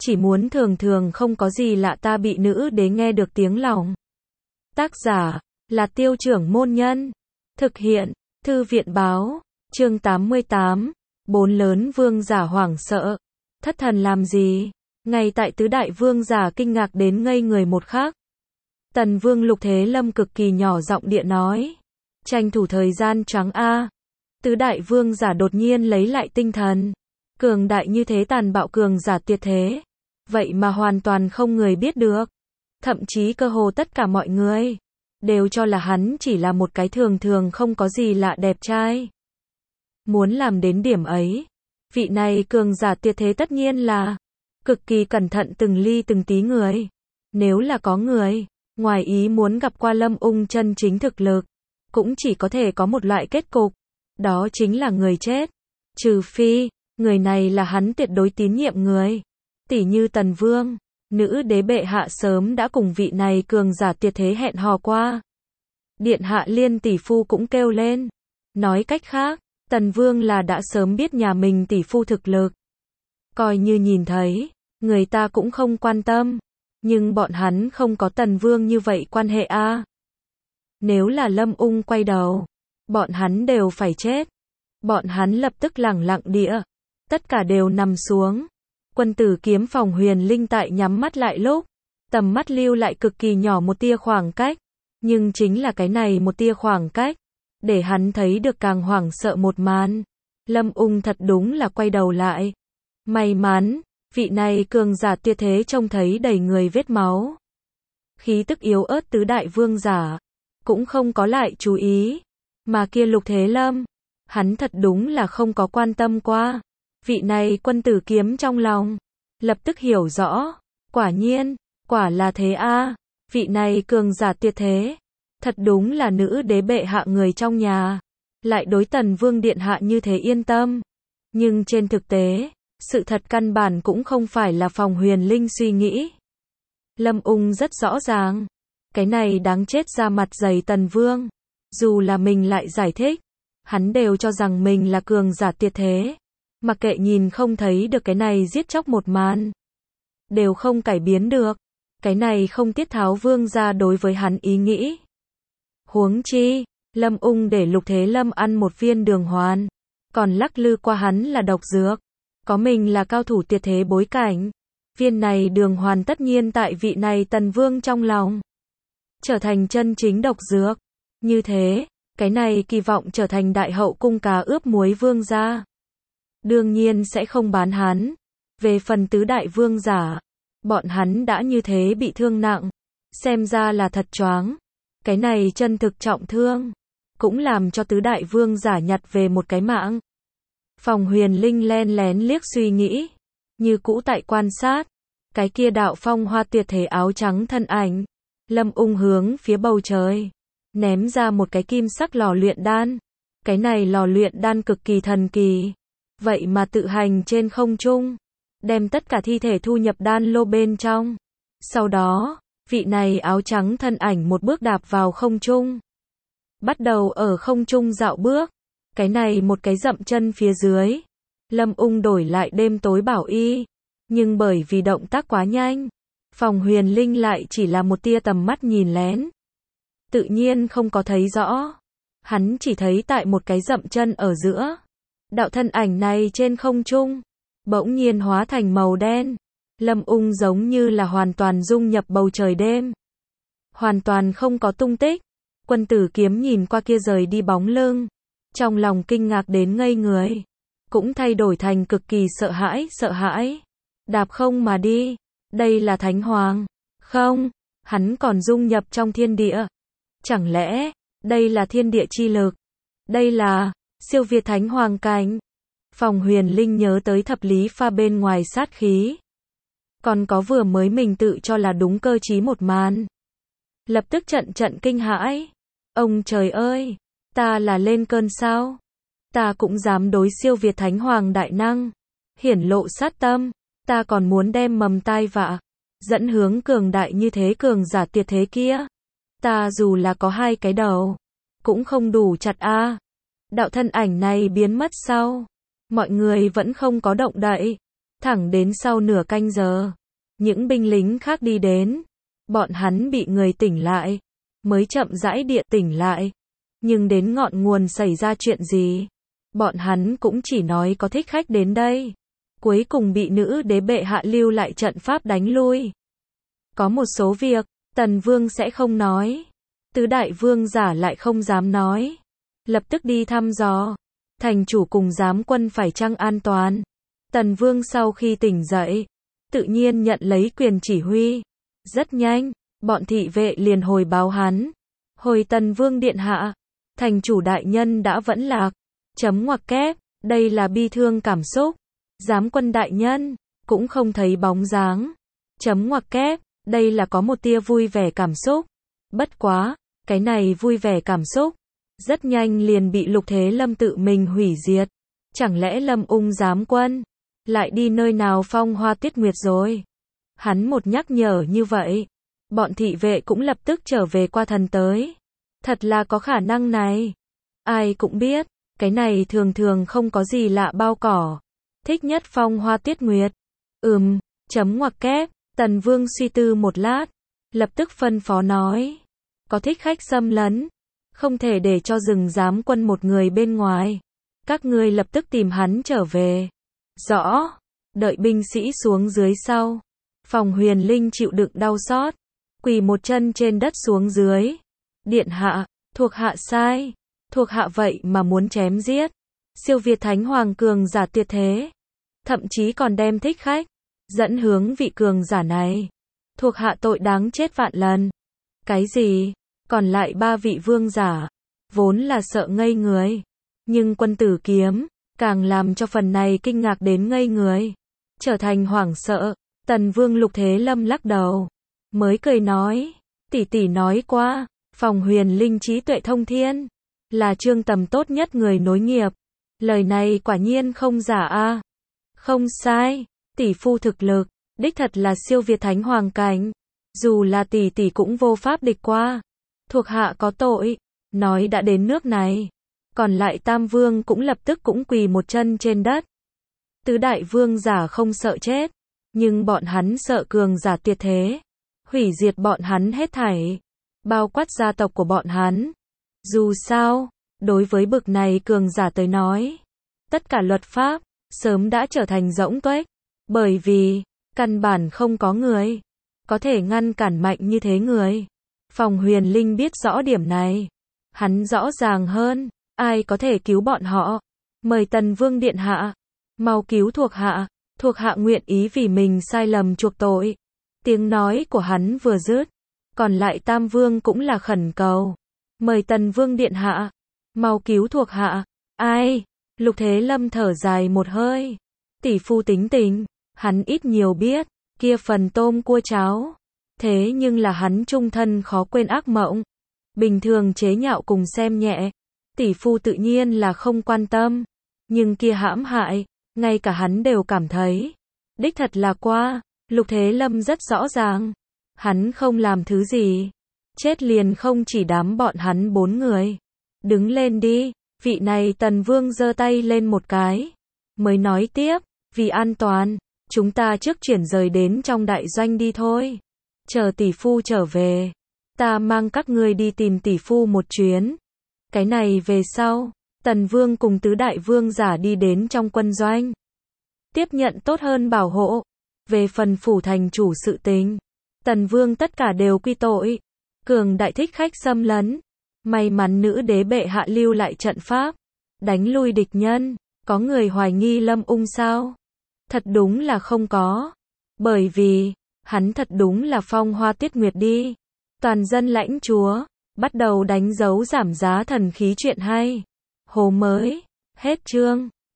chỉ muốn thường thường không có gì lạ ta bị nữ đế nghe được tiếng lòng. Tác giả là Tiêu Trưởng Môn Nhân. Thực hiện Thư viện Báo. Chương 88. Bốn lớn vương giả hoảng sợ. Thất thần làm gì? Ngay tại tứ đại vương giả kinh ngạc đến ngây người một khắc. Tần vương Lục Thế Lâm cực kỳ nhỏ giọng địa nói. Tranh thủ thời gian trắng a. Tứ đại vương giả đột nhiên lấy lại tinh thần. Cường đại như thế tàn bạo cường giả tuyệt thế. Vậy mà hoàn toàn không người biết được. Thậm chí cơ hồ tất cả mọi người đều cho là hắn chỉ là một cái thường thường không có gì lạ đẹp trai. Muốn làm đến điểm ấy, vị này cường giả tuyệt thế tất nhiên là cực kỳ cẩn thận từng ly từng tí người. Nếu là có người ngoài ý muốn gặp qua Lâm Ung chân chính thực lực, cũng chỉ có thể có một loại kết cục, đó chính là người chết. Trừ phi người này là hắn tuyệt đối tín nhiệm người, tỉ như Tần Vương. Nữ đế bệ hạ sớm đã cùng vị này cường giả tuyệt thế hẹn hò qua. Điện hạ Liên tỷ phu cũng kêu lên. Nói cách khác, Tần Vương là đã sớm biết nhà mình tỷ phu thực lực. Coi như nhìn thấy, người ta cũng không quan tâm. Nhưng bọn hắn không có Tần Vương như vậy quan hệ a. Nếu là Lâm Ung quay đầu, bọn hắn đều phải chết. Bọn hắn lập tức lẳng lặng địa. Tất cả đều nằm xuống. Quân tử kiếm Phòng Huyền Linh tại nhắm mắt lại lúc, tầm mắt lưu lại cực kỳ nhỏ một tia khoảng cách, nhưng chính là cái này một tia khoảng cách, để hắn thấy được càng hoảng sợ một màn. Lâm Ung thật đúng là quay đầu lại. May mắn, vị này cường giả tuyệt thế trông thấy đầy người vết máu. Khí tức yếu ớt tứ đại vương giả, cũng không có lại chú ý, mà kia Lục Thế Lâm, hắn thật đúng là không có quan tâm qua. Vị này quân tử kiếm trong lòng, lập tức hiểu rõ, quả nhiên, quả là thế a. Vị này cường giả tuyệt thế, thật đúng là nữ đế bệ hạ người trong nhà, lại đối Tần Vương điện hạ như thế yên tâm. Nhưng trên thực tế, sự thật căn bản cũng không phải là Phòng Huyền Linh suy nghĩ. Lâm Ung rất rõ ràng, cái này đáng chết ra mặt dày Tần Vương, dù là mình lại giải thích, hắn đều cho rằng mình là cường giả tuyệt thế. Mặc kệ nhìn không thấy được cái này giết chóc một màn, đều không cải biến được. Cái này không tiết tháo vương gia đối với hắn ý nghĩ. Huống chi, Lâm Ung để Lục Thế Lâm ăn một viên đường hoàn, còn lắc lư qua hắn là độc dược. Có mình là cao thủ tuyệt thế bối cảnh. Viên này đường hoàn tất nhiên tại vị này Tần Vương trong lòng trở thành chân chính độc dược. Như thế, cái này kỳ vọng trở thành đại hậu cung cá ướp muối vương gia, đương nhiên sẽ không bán hắn. Về phần tứ đại vương giả, bọn hắn đã như thế bị thương nặng, xem ra là thật choáng. Cái này chân thực trọng thương, cũng làm cho tứ đại vương giả nhặt về một cái mạng. Phòng Huyền Linh len lén liếc suy nghĩ, như cũ tại quan sát, cái kia đạo phong hoa tuyệt thế áo trắng thân ảnh. Lâm Ung hướng phía bầu trời, ném ra một cái kim sắc lò luyện đan. Cái này lò luyện đan cực kỳ thần kỳ. Vậy mà tự hành trên không trung, đem tất cả thi thể thu nhập đan lô bên trong. Sau đó, vị này áo trắng thân ảnh một bước đạp vào không trung, bắt đầu ở không trung dạo bước. Cái này một cái dậm chân phía dưới, Lâm Ung đổi lại đêm tối bảo y, nhưng bởi vì động tác quá nhanh, Phòng Huyền Linh lại chỉ là một tia tầm mắt nhìn lén, tự nhiên không có thấy rõ. Hắn chỉ thấy tại một cái dậm chân ở giữa, đạo thân ảnh này trên không trung bỗng nhiên hóa thành màu đen. Lâm Ung giống như là hoàn toàn dung nhập bầu trời đêm, hoàn toàn không có tung tích. Quân tử kiếm nhìn qua kia rời đi bóng lưng, trong lòng kinh ngạc đến ngây người, cũng thay đổi thành cực kỳ sợ hãi. Đạp không mà đi, đây là Thánh Hoàng. Không, hắn còn dung nhập trong thiên địa. Chẳng lẽ đây là thiên địa chi lực? Đây là siêu việt Thánh Hoàng cảnh. Phòng Huyền Linh nhớ tới thập lý pha bên ngoài sát khí, còn có vừa mới mình tự cho là đúng cơ trí một màn, lập tức trận kinh hãi. Ông trời ơi, ta là lên cơn sao? Ta cũng dám đối siêu việt Thánh Hoàng đại năng, hiển lộ sát tâm. Ta còn muốn đem mầm tai vạ dẫn hướng cường đại như thế cường giả tuyệt thế kia. Ta dù là có hai cái đầu, cũng không đủ chặt a. Đạo thân ảnh này biến mất sau, mọi người vẫn không có động đậy. Thẳng đến sau nửa canh giờ, những binh lính khác đi đến, bọn hắn bị người tỉnh lại, mới chậm rãi địa tỉnh lại. Nhưng đến ngọn nguồn xảy ra chuyện gì, bọn hắn cũng chỉ nói có thích khách đến đây. Cuối cùng bị nữ đế bệ hạ lưu lại trận pháp đánh lui. Có một số việc, Tần Vương sẽ không nói. Tứ đại vương giả lại không dám nói. Lập tức đi thăm dò. Thành chủ cùng giám quân phải chăng an toàn. Tần Vương sau khi tỉnh dậy, tự nhiên nhận lấy quyền chỉ huy. Rất nhanh, bọn thị vệ liền hồi báo hắn. Hồi Tần Vương điện hạ, thành chủ đại nhân đã vẫn lạc. Chấm ngoặc kép, đây là bi thương cảm xúc. Giám quân đại nhân, cũng không thấy bóng dáng. Chấm ngoặc kép, đây là có một tia vui vẻ cảm xúc. Bất quá, cái này vui vẻ cảm xúc, rất nhanh liền bị Lục Thế Lâm tự mình hủy diệt. Chẳng lẽ Lâm Ung giám quân lại đi nơi nào phong hoa tuyết nguyệt rồi? Hắn một nhắc nhở như vậy, bọn thị vệ cũng lập tức trở về qua thần tới. Thật là có khả năng này. Ai cũng biết, cái này thường thường không có gì lạ bao cỏ. Thích nhất phong hoa tuyết nguyệt. Chấm ngoặc kép, Tần Vương suy tư một lát, lập tức phân phó nói. Có thích khách xâm lấn, không thể để cho rừng giám quân một người bên ngoài. Các ngươi lập tức tìm hắn trở về. Rõ, đợi binh sĩ xuống dưới sau. Phòng Huyền Linh chịu đựng đau xót, quỳ một chân trên đất xuống dưới. Điện hạ, thuộc hạ sai. Thuộc hạ vậy mà muốn chém giết siêu việt thánh hoàng cường giả tuyệt thế. Thậm chí còn đem thích khách dẫn hướng vị cường giả này. Thuộc hạ tội đáng chết vạn lần. Cái gì? Còn lại ba vị vương giả vốn là sợ ngây người. Nhưng quân tử kiếm càng làm cho phần này kinh ngạc đến ngây người. Trở thành hoảng sợ. Tần Vương Lục Thế Lâm lắc đầu, mới cười nói. Tỷ tỷ nói qua, Phòng Huyền Linh trí tuệ thông thiên, là Trương Tầm tốt nhất người nối nghiệp. Lời này quả nhiên không giả a. Không sai, tỷ phu thực lực, đích thật là siêu việt thánh hoàng cảnh. Dù là tỷ tỷ cũng vô pháp địch qua. Thuộc hạ có tội. Nói đã đến nước này. Còn lại tam vương cũng lập tức cũng quỳ một chân trên đất. Tứ đại vương giả không sợ chết. Nhưng bọn hắn sợ cường giả tuyệt thế. Hủy diệt bọn hắn hết thảy. Bao quát gia tộc của bọn hắn. Dù sao, đối với bực này cường giả tới nói, tất cả luật pháp sớm đã trở thành rỗng tuếch. Bởi vì, căn bản không có người có thể ngăn cản mạnh như thế người. Phòng Huyền Linh biết rõ điểm này. Hắn rõ ràng hơn, ai có thể cứu bọn họ. Mời Tần Vương điện hạ, mau cứu thuộc hạ. Thuộc hạ nguyện ý vì mình sai lầm chuộc tội. Tiếng nói của hắn vừa dứt, còn lại tam vương cũng là khẩn cầu. Mời Tần Vương điện hạ, mau cứu thuộc hạ. Ai? Lục Thế Lâm thở dài một hơi. Tỷ phu tính tình, hắn ít nhiều biết, kia phần tôm cua cháo. Thế nhưng là hắn trung thân khó quên ác mộng. Bình thường chế nhạo cùng xem nhẹ. Tỷ phu tự nhiên là không quan tâm. Nhưng kia hãm hại, ngay cả hắn đều cảm thấy. Đích thật là qua, Lục Thế Lâm rất rõ ràng. Hắn không làm thứ gì. Chết liền không chỉ đám bọn hắn 4 người. Đứng lên đi, vị này Tần Vương giơ tay lên một cái. Mới nói tiếp, vì an toàn, chúng ta trước chuyển rời đến trong đại doanh đi thôi. Chờ tỷ phu trở về, ta mang các ngươi đi tìm tỷ phu một chuyến. Cái này về sau, Tần Vương cùng tứ đại vương giả đi đến trong quân doanh. Tiếp nhận tốt hơn bảo hộ. Về phần phủ thành chủ sự tình, Tần Vương tất cả đều quy tội. Cường đại thích khách xâm lấn. May mắn nữ đế bệ hạ lưu lại trận pháp. Đánh lui địch nhân. Có người hoài nghi Lâm Ung sao? Thật đúng là không có. Bởi vì, hắn thật đúng là phong hoa tuyết nguyệt đi. Toàn dân lãnh chúa, bắt đầu đánh dấu giảm giá thần khí chuyện hay. Hồ mới, hết chương.